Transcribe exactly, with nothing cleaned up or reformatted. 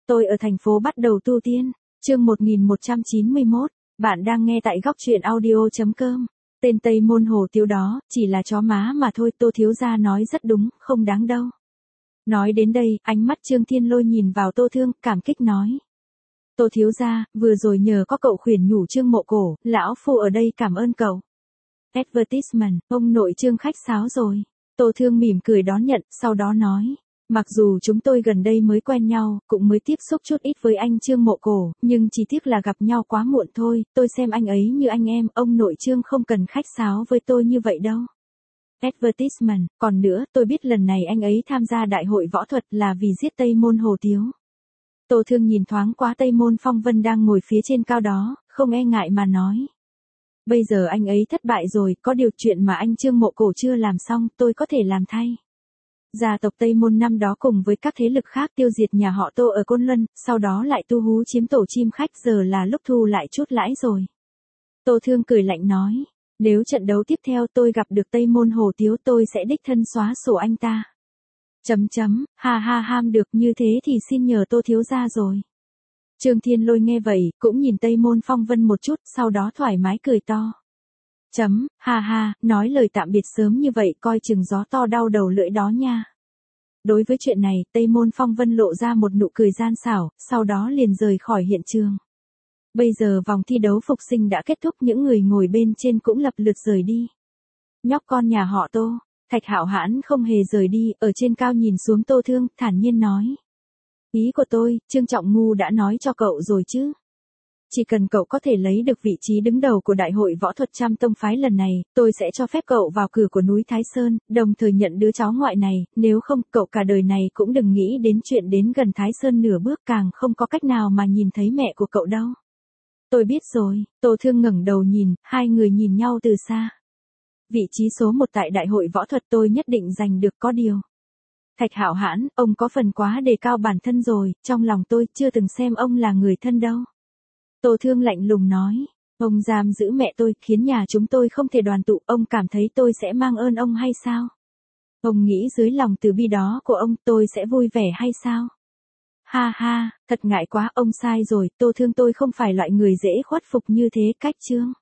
Tôi ở thành phố bắt đầu tu tiên. Chương một nghìn một trăm chín mươi mốt. Bạn đang nghe tại góc truyện audio chấm com. Tên Tây Môn Hồ Tiếu đó, chỉ là chó má mà thôi. Tô thiếu gia nói rất đúng, không đáng đâu. Nói đến đây, ánh mắt Trương Thiên Lôi nhìn vào Tô Thương, cảm kích nói. Tô thiếu gia, vừa rồi nhờ có cậu khuyển nhủ Trương Mộ Cổ, lão phu ở đây cảm ơn cậu. Advertisement, ông nội Trương khách sáo rồi. Tô Thương mỉm cười đón nhận, sau đó nói. Mặc dù chúng tôi gần đây mới quen nhau, cũng mới tiếp xúc chút ít với anh Trương Mộ Cổ, nhưng chỉ tiếc là gặp nhau quá muộn thôi, tôi xem anh ấy như anh em, ông nội Trương không cần khách sáo với tôi như vậy đâu. Advertisement, còn nữa, tôi biết lần này anh ấy tham gia đại hội võ thuật là vì giết Tây Môn Hồ Tiếu. Tô Thương nhìn thoáng qua Tây Môn Phong Vân đang ngồi phía trên cao đó, không e ngại mà nói. Bây giờ anh ấy thất bại rồi, có điều chuyện mà anh Trương Mộ Cổ chưa làm xong, tôi có thể làm thay. Gia tộc Tây Môn năm đó cùng với các thế lực khác tiêu diệt nhà họ Tô ở Côn Luân, sau đó lại tu hú chiếm tổ chim khách, giờ là lúc thu lại chút lãi rồi. Tô Thương cười lạnh nói, nếu trận đấu tiếp theo tôi gặp được Tây Môn Hồ Tiếu tôi sẽ đích thân xóa sổ anh ta. Chấm chấm, ha ha ham được như thế thì xin nhờ Tô thiếu gia rồi. Trương Thiên Lôi nghe vậy, cũng nhìn Tây Môn Phong Vân một chút, sau đó thoải mái cười to. Chấm, ha ha, nói lời tạm biệt sớm như vậy coi chừng gió to đau đầu lưỡi đó nha. Đối với chuyện này, Tây Môn Phong Vân lộ ra một nụ cười gian xảo, sau đó liền rời khỏi hiện trường. Bây giờ vòng thi đấu phục sinh đã kết thúc, những người ngồi bên trên cũng lập lượt rời đi. Nhóc con nhà họ Tô, Thạch Hạo Hãn không hề rời đi, ở trên cao nhìn xuống Tô Thương, thản nhiên nói. Ý của tôi, Trương Trọng Ngu đã nói cho cậu rồi chứ. Chỉ cần cậu có thể lấy được vị trí đứng đầu của Đại hội Võ thuật Trăm Tông Phái lần này, tôi sẽ cho phép cậu vào cửa của núi Thái Sơn, đồng thời nhận đứa cháu ngoại này, nếu không, cậu cả đời này cũng đừng nghĩ đến chuyện đến gần Thái Sơn nửa bước, càng không có cách nào mà nhìn thấy mẹ của cậu đâu. Tôi biết rồi, Tô Thương ngẩng đầu nhìn, hai người nhìn nhau từ xa. Vị trí số một tại Đại hội Võ thuật tôi nhất định giành được, có điều. Thạch Hạo Hãn, ông có phần quá đề cao bản thân rồi, trong lòng tôi chưa từng xem ông là người thân đâu. Tô Thương lạnh lùng nói, ông giam giữ mẹ tôi, khiến nhà chúng tôi không thể đoàn tụ, ông cảm thấy tôi sẽ mang ơn ông hay sao? Ông nghĩ dưới lòng từ bi đó của ông tôi sẽ vui vẻ hay sao? Ha ha, thật ngại quá, ông sai rồi, Tô Thương tôi không phải loại người dễ khuất phục như thế. Cách chương